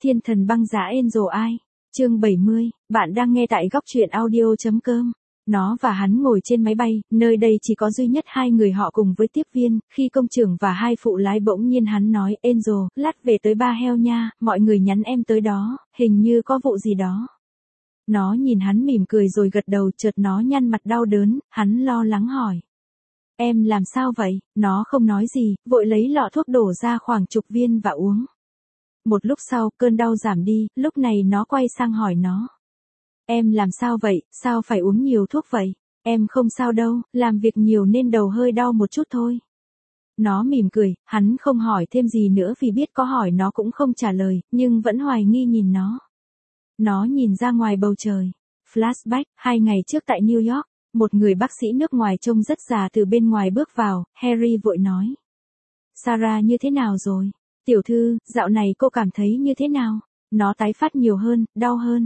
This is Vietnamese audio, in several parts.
Thiên thần băng giá Angel ai? Chương 70, bạn đang nghe tại góc truyện audio.com. Nó và hắn ngồi trên máy bay, nơi đây chỉ có duy nhất hai người họ cùng với tiếp viên, khi công trưởng và hai phụ lái bỗng nhiên hắn nói, Angel, lát về tới Ba Heo nha, mọi người nhắn em tới đó, hình như có vụ gì đó. Nó nhìn hắn mỉm cười rồi gật đầu, chợt nó nhăn mặt đau đớn, hắn lo lắng hỏi. Em làm sao vậy? Nó không nói gì, vội lấy lọ thuốc đổ ra khoảng chục viên và uống. Một lúc sau, cơn đau giảm đi, lúc này nó quay sang hỏi nó. Em làm sao vậy, sao phải uống nhiều thuốc vậy? Em không sao đâu, làm việc nhiều nên đầu hơi đau một chút thôi. Nó mỉm cười, hắn không hỏi thêm gì nữa vì biết có hỏi nó cũng không trả lời, nhưng vẫn hoài nghi nhìn nó. Nó nhìn ra ngoài bầu trời. Flashback, 2 ngày trước tại New York, một người bác sĩ nước ngoài trông rất già từ bên ngoài bước vào, Harry vội nói. Sarah như thế nào rồi? Tiểu thư, dạo này cô cảm thấy như thế nào? Nó tái phát nhiều hơn, đau hơn.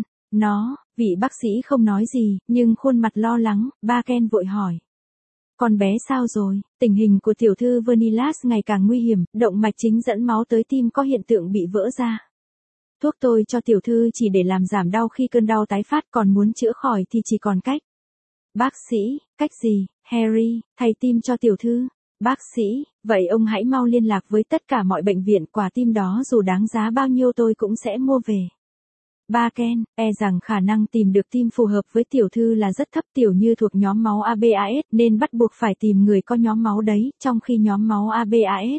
Vị bác sĩ không nói gì, nhưng khuôn mặt lo lắng, ba Ken vội hỏi. Con bé sao rồi? Tình hình của tiểu thư Vernilas ngày càng nguy hiểm, động mạch chính dẫn máu tới tim có hiện tượng bị vỡ ra. Thuốc tôi cho tiểu thư chỉ để làm giảm đau khi cơn đau tái phát, còn muốn chữa khỏi thì chỉ còn cách. Bác sĩ, cách gì? Harry, thay tim cho tiểu thư. Bác sĩ, vậy ông hãy mau liên lạc với tất cả mọi bệnh viện, quả tim đó dù đáng giá bao nhiêu tôi cũng sẽ mua về. Ba Ken, rằng khả năng tìm được tim phù hợp với tiểu thư là rất thấp, tiểu như thuộc nhóm máu ABAS nên bắt buộc phải tìm người có nhóm máu đấy, trong khi nhóm máu ABAS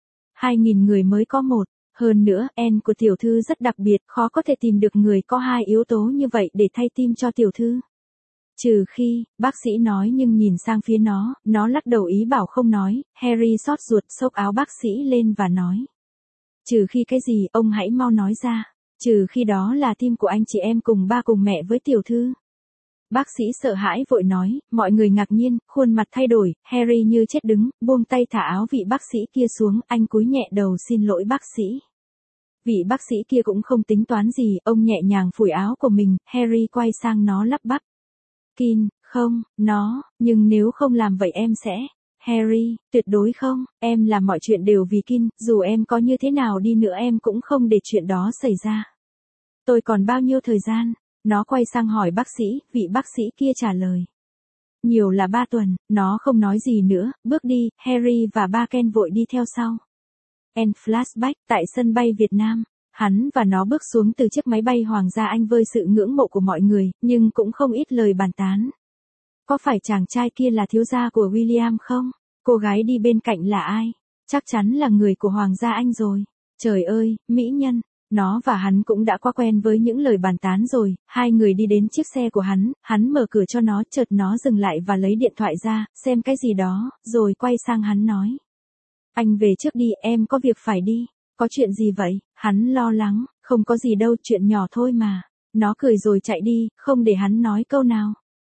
2.000 người mới có một. Hơn nữa, N của tiểu thư rất đặc biệt, khó có thể tìm được người có hai yếu tố như vậy để thay tim cho tiểu thư. Trừ khi, bác sĩ nói nhưng nhìn sang phía nó lắc đầu ý bảo không nói, Harry xót ruột xốc áo bác sĩ lên và nói. Trừ khi cái gì, ông hãy mau nói ra. Trừ khi đó là tim của anh chị em cùng ba cùng mẹ với tiểu thư. Bác sĩ sợ hãi vội nói, mọi người ngạc nhiên, khuôn mặt thay đổi, Harry như chết đứng, buông tay thả áo vị bác sĩ kia xuống, anh cúi nhẹ đầu xin lỗi bác sĩ. Vị bác sĩ kia cũng không tính toán gì, ông nhẹ nhàng phủi áo của mình, Harry quay sang nó lắp bắp. Kin, không, nhưng nếu không làm vậy em sẽ. Harry, tuyệt đối không, em làm mọi chuyện đều vì Kin, dù em có như thế nào đi nữa em cũng không để chuyện đó xảy ra. Tôi còn bao nhiêu thời gian? Nó quay sang hỏi bác sĩ, vị bác sĩ kia trả lời. Nhiều là 3 tuần, nó không nói gì nữa, bước đi, Harry và ba Ken vội đi theo sau. Flashback, tại sân bay Việt Nam. Hắn và nó bước xuống từ chiếc máy bay Hoàng gia Anh với sự ngưỡng mộ của mọi người, nhưng cũng không ít lời bàn tán. Có phải chàng trai kia là thiếu gia của William không? Cô gái đi bên cạnh là ai? Chắc chắn là người của Hoàng gia Anh rồi. Trời ơi, mỹ nhân. Nó và hắn cũng đã quá quen với những lời bàn tán rồi. Hai người đi đến chiếc xe của hắn mở cửa cho nó, chợt nó dừng lại và lấy điện thoại ra, xem cái gì đó, rồi quay sang hắn nói. Anh về trước đi, em có việc phải đi. Có chuyện gì vậy? Hắn lo lắng, không có gì đâu, chuyện nhỏ thôi mà. Nó cười rồi chạy đi, không để hắn nói câu nào.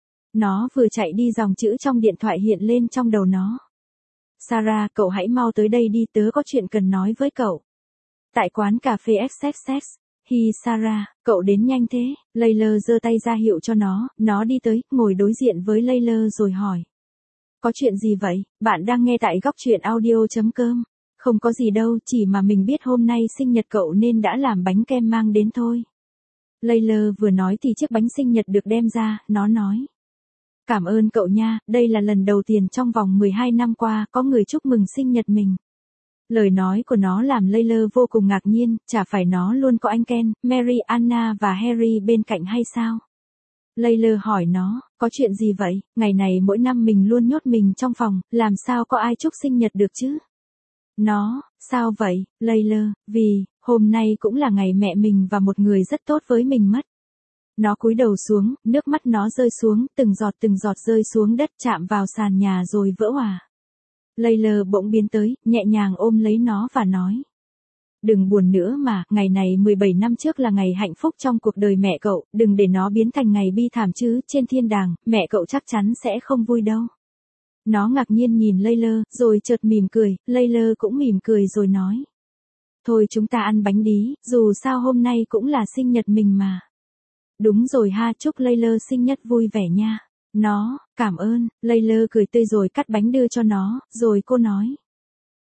Nó vừa chạy đi dòng chữ trong điện thoại hiện lên trong đầu nó. Sarah, cậu hãy mau tới đây đi, tớ có chuyện cần nói với cậu. Tại quán cà phê XXX. Sarah, cậu đến nhanh thế. Layla giơ tay ra hiệu cho nó đi tới, ngồi đối diện với Layla rồi hỏi. Có chuyện gì vậy? Bạn đang nghe tại góc truyện audio.com. Không có gì đâu, chỉ mà mình biết hôm nay sinh nhật cậu nên đã làm bánh kem mang đến thôi. Layla vừa nói thì chiếc bánh sinh nhật được đem ra, nó nói. Cảm ơn cậu nha, đây là lần đầu tiên trong vòng 12 năm qua có người chúc mừng sinh nhật mình. Lời nói của nó làm Layla vô cùng ngạc nhiên, chả phải nó luôn có anh Ken, Mary, Anna và Harry bên cạnh hay sao? Layla hỏi nó, có chuyện gì vậy? Ngày này mỗi năm mình luôn nhốt mình trong phòng, làm sao có ai chúc sinh nhật được chứ? Nó, sao vậy, Layla? Vì, hôm nay cũng là ngày mẹ mình và một người rất tốt với mình mất. Nó cúi đầu xuống, nước mắt nó rơi xuống, từng giọt rơi xuống đất chạm vào sàn nhà rồi vỡ òa. Layla bỗng biến tới, nhẹ nhàng ôm lấy nó và nói. Đừng buồn nữa mà, ngày này 17 năm trước là ngày hạnh phúc trong cuộc đời mẹ cậu, đừng để nó biến thành ngày bi thảm chứ, trên thiên đàng, mẹ cậu chắc chắn sẽ không vui đâu. Nó ngạc nhiên nhìn Layla, rồi chợt mỉm cười, Layla cũng mỉm cười rồi nói. Thôi chúng ta ăn bánh đi, dù sao hôm nay cũng là sinh nhật mình mà. Đúng rồi ha, chúc Layla sinh nhật vui vẻ nha. Nó, cảm ơn, Layla cười tươi rồi cắt bánh đưa cho nó, rồi cô nói.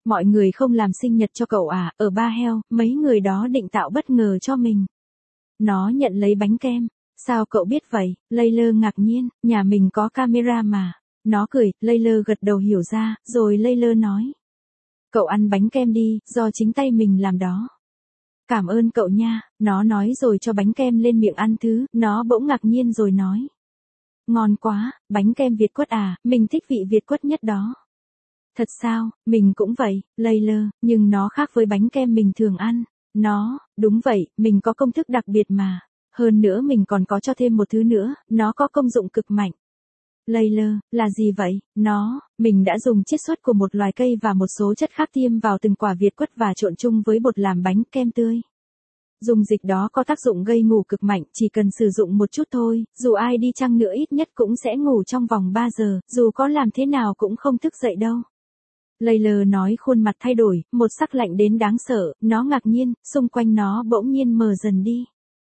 Mọi người không làm sinh nhật cho cậu à, ở Ba Heo, mấy người đó định tạo bất ngờ cho mình. Nó nhận lấy bánh kem. Sao cậu biết vậy? Layla ngạc nhiên, nhà mình có camera mà. Nó cười, Layla gật đầu hiểu ra, rồi Layla nói. Cậu ăn bánh kem đi, do chính tay mình làm đó. Cảm ơn cậu nha, nó nói rồi cho bánh kem lên miệng ăn thứ, nó bỗng ngạc nhiên rồi nói. Ngon quá, bánh kem Việt Quất à, mình thích vị Việt Quất nhất đó. Thật sao, mình cũng vậy, Layla, nhưng nó khác với bánh kem mình thường ăn. Nó, đúng vậy, mình có công thức đặc biệt mà. Hơn nữa mình còn có cho thêm một thứ nữa, nó có công dụng cực mạnh. Layla, là gì vậy? Mình đã dùng chiết xuất của một loài cây và một số chất khác tiêm vào từng quả Việt Quất và trộn chung với bột làm bánh kem tươi. Dung dịch đó có tác dụng gây ngủ cực mạnh, chỉ cần sử dụng một chút thôi, dù ai đi chăng nữa ít nhất cũng sẽ ngủ trong vòng 3 giờ, dù có làm thế nào cũng không thức dậy đâu. Layla nói khuôn mặt thay đổi, một sắc lạnh đến đáng sợ, nó ngạc nhiên, xung quanh nó bỗng nhiên mờ dần đi.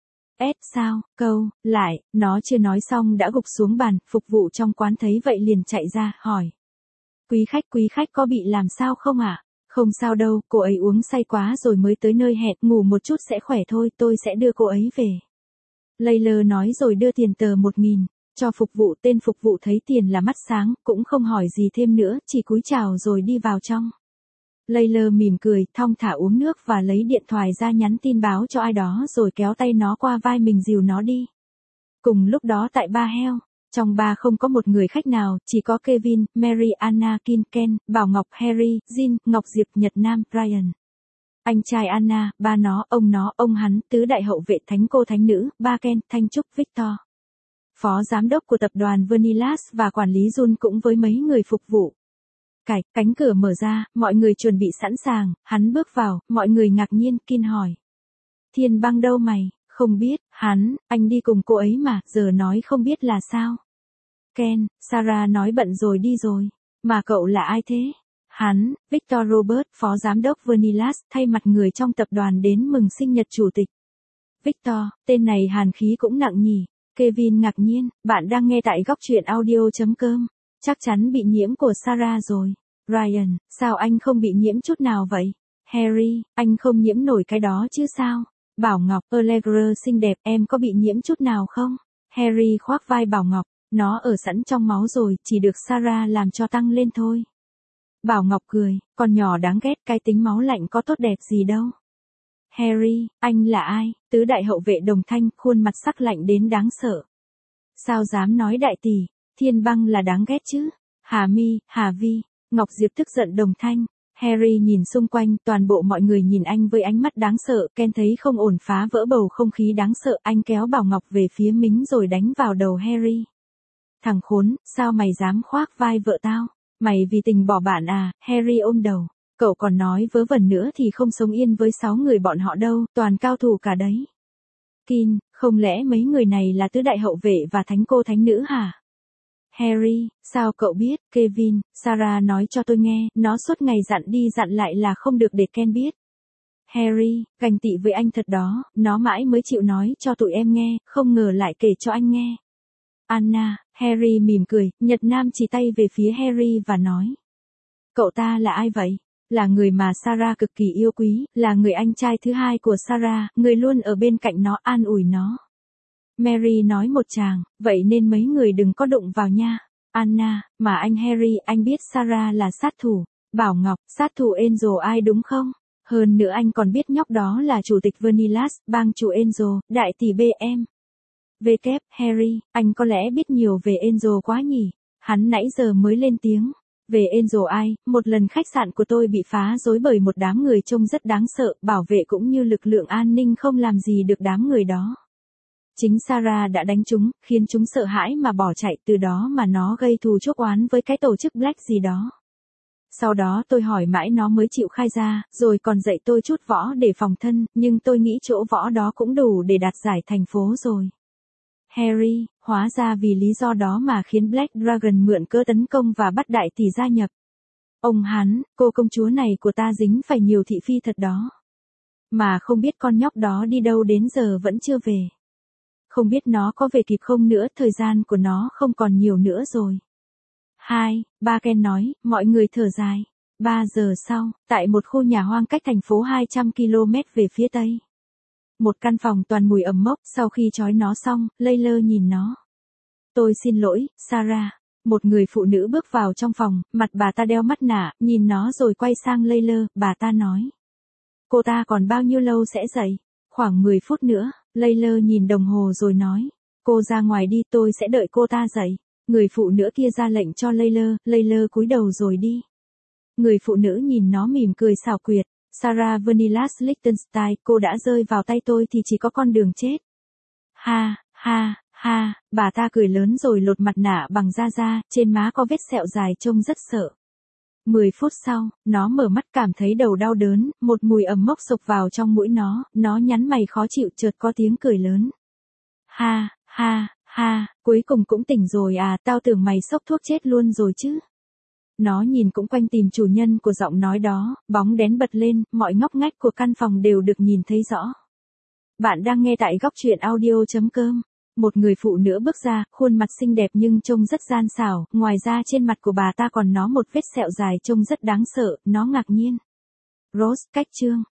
Sao, nó chưa nói xong đã gục xuống bàn, phục vụ trong quán thấy vậy liền chạy ra, hỏi. Quý khách có bị làm sao không ạ? Không sao đâu, cô ấy uống say quá rồi mới tới nơi hẹn, ngủ một chút sẽ khỏe thôi, tôi sẽ đưa cô ấy về. Layla nói rồi đưa tiền tờ 1.000, cho phục vụ, tên phục vụ thấy tiền là mắt sáng, cũng không hỏi gì thêm nữa, chỉ cúi chào rồi đi vào trong. Layla mỉm cười, thong thả uống nước và lấy điện thoại ra nhắn tin báo cho ai đó rồi kéo tay nó qua vai mình dìu nó đi. Cùng lúc đó tại Ba Heo, trong ba không có một người khách nào, chỉ có Kevin, Mary, Anna, Kim, Ken, Bảo Ngọc, Harry, Jin, Ngọc Diệp, Nhật Nam, Ryan. Anh trai Anna, ba nó, ông hắn, tứ đại hậu vệ thánh cô thánh nữ, ba Ken, Thanh Trúc, Victor. Phó giám đốc của tập đoàn Vanillas và quản lý Jun cũng với mấy người phục vụ. Cánh cửa mở ra, mọi người chuẩn bị sẵn sàng, hắn bước vào, mọi người ngạc nhiên, Kin hỏi. Thiên Băng đâu mày? Không biết, anh đi cùng cô ấy mà, giờ nói không biết là sao? Ken, Sarah nói bận rồi đi rồi. Mà cậu là ai thế? Victor Robert, phó giám đốc Vanillas, thay mặt người trong tập đoàn đến mừng sinh nhật chủ tịch. Victor, tên này hàn khí cũng nặng nhỉ. Kevin ngạc nhiên, bạn đang nghe tại góc truyện audio.com. Chắc chắn bị nhiễm của Sarah rồi. Ryan, sao anh không bị nhiễm chút nào vậy? Harry, anh không nhiễm nổi cái đó chứ sao? Bảo Ngọc, Allegra xinh đẹp, em có bị nhiễm chút nào không? Harry khoác vai Bảo Ngọc, nó ở sẵn trong máu rồi, chỉ được Sarah làm cho tăng lên thôi. Bảo Ngọc cười, con nhỏ đáng ghét, cái tính máu lạnh có tốt đẹp gì đâu. Harry, anh là ai? Tứ đại hậu vệ Đồng Thanh, khuôn mặt sắc lạnh đến đáng sợ. Sao dám nói đại tỷ, Thiên Băng là đáng ghét chứ? Hà Vi, Ngọc Diệp tức giận Đồng Thanh. Harry nhìn xung quanh, toàn bộ mọi người nhìn anh với ánh mắt đáng sợ, Ken thấy không ổn phá vỡ bầu không khí đáng sợ, anh kéo Bảo Ngọc về phía mình rồi đánh vào đầu Harry. Thằng khốn, sao mày dám khoác vai vợ tao? Mày vì tình bỏ bạn à? Harry ôm đầu. Cậu còn nói vớ vẩn nữa thì không sống yên với 6 người bọn họ đâu, toàn cao thủ cả đấy. Kin, không lẽ mấy người này là tứ đại hậu vệ và thánh cô thánh nữ hả? Harry, sao cậu biết? Kevin, Sarah nói cho tôi nghe, nó suốt ngày dặn đi dặn lại là không được để Ken biết. Harry, ganh tị với anh thật đó, nó mãi mới chịu nói cho tụi em nghe, không ngờ lại kể cho anh nghe. Anna, Harry mỉm cười, Nhật Nam chỉ tay về phía Harry và nói. Cậu ta là ai vậy? Là người mà Sarah cực kỳ yêu quý, là người anh trai thứ hai của Sarah, người luôn ở bên cạnh nó an ủi nó. Mary nói một tràng, vậy nên mấy người đừng có đụng vào nha. Anna, mà anh Harry, anh biết Sarah là sát thủ. Bảo Ngọc, sát thủ Angel ai đúng không? Hơn nữa anh còn biết nhóc đó là chủ tịch Vanillas, bang chủ Angel, đại tỷ BM. Harry, anh có lẽ biết nhiều về Angel quá nhỉ? Hắn nãy giờ mới lên tiếng. Về Angel ai, một lần khách sạn của tôi bị phá rối bởi một đám người trông rất đáng sợ, bảo vệ cũng như lực lượng an ninh không làm gì được đám người đó. Chính Sarah đã đánh chúng, khiến chúng sợ hãi mà bỏ chạy, từ đó mà nó gây thù chuốc oán với cái tổ chức Black gì đó. Sau đó tôi hỏi mãi nó mới chịu khai ra, rồi còn dạy tôi chút võ để phòng thân, nhưng tôi nghĩ chỗ võ đó cũng đủ để đạt giải thành phố rồi. Harry, hóa ra vì lý do đó mà khiến Black Dragon mượn cớ tấn công và bắt đại tỷ gia nhập. Ông hắn, cô công chúa này của ta dính phải nhiều thị phi thật đó. Mà không biết con nhóc đó đi đâu đến giờ vẫn chưa về. Không biết nó có về kịp không nữa, thời gian của nó không còn nhiều nữa rồi. Ba Ken nói, mọi người thở dài. 3 giờ sau, tại một khu nhà hoang cách thành phố 200 km về phía tây. Một căn phòng toàn mùi ẩm mốc, sau khi trói nó xong, Layla nhìn nó. Tôi xin lỗi, Sarah. Một người phụ nữ bước vào trong phòng, mặt bà ta đeo mắt nạ, nhìn nó rồi quay sang Layla, bà ta nói. Cô ta còn bao nhiêu lâu sẽ dậy? Khoảng 10 phút nữa, Layla nhìn đồng hồ rồi nói. Cô ra ngoài đi, tôi sẽ đợi cô ta dậy. Người phụ nữ kia ra lệnh cho Layla cúi đầu rồi đi. Người phụ nữ nhìn nó mỉm cười xảo quyệt. Sarah Venilas Lichtenstein, cô đã rơi vào tay tôi thì chỉ có con đường chết. Ha, ha, ha, bà ta cười lớn rồi lột mặt nạ bằng da da, trên má có vết sẹo dài trông rất sợ. 10 phút sau, nó mở mắt cảm thấy đầu đau đớn, một mùi ẩm mốc sộc vào trong mũi nó nhắn mày khó chịu chợt có tiếng cười lớn. Ha, ha, ha, cuối cùng cũng tỉnh rồi à, tao tưởng mày sốc thuốc chết luôn rồi chứ. Nó nhìn cũng quanh tìm chủ nhân của giọng nói đó, bóng đèn bật lên, mọi ngóc ngách của căn phòng đều được nhìn thấy rõ. Bạn đang nghe tại góc truyện audio.com. Một người phụ nữ bước ra, khuôn mặt xinh đẹp nhưng trông rất gian xảo, ngoài ra trên mặt của bà ta còn nó một vết sẹo dài trông rất đáng sợ, nó ngạc nhiên. Rose, cách chương.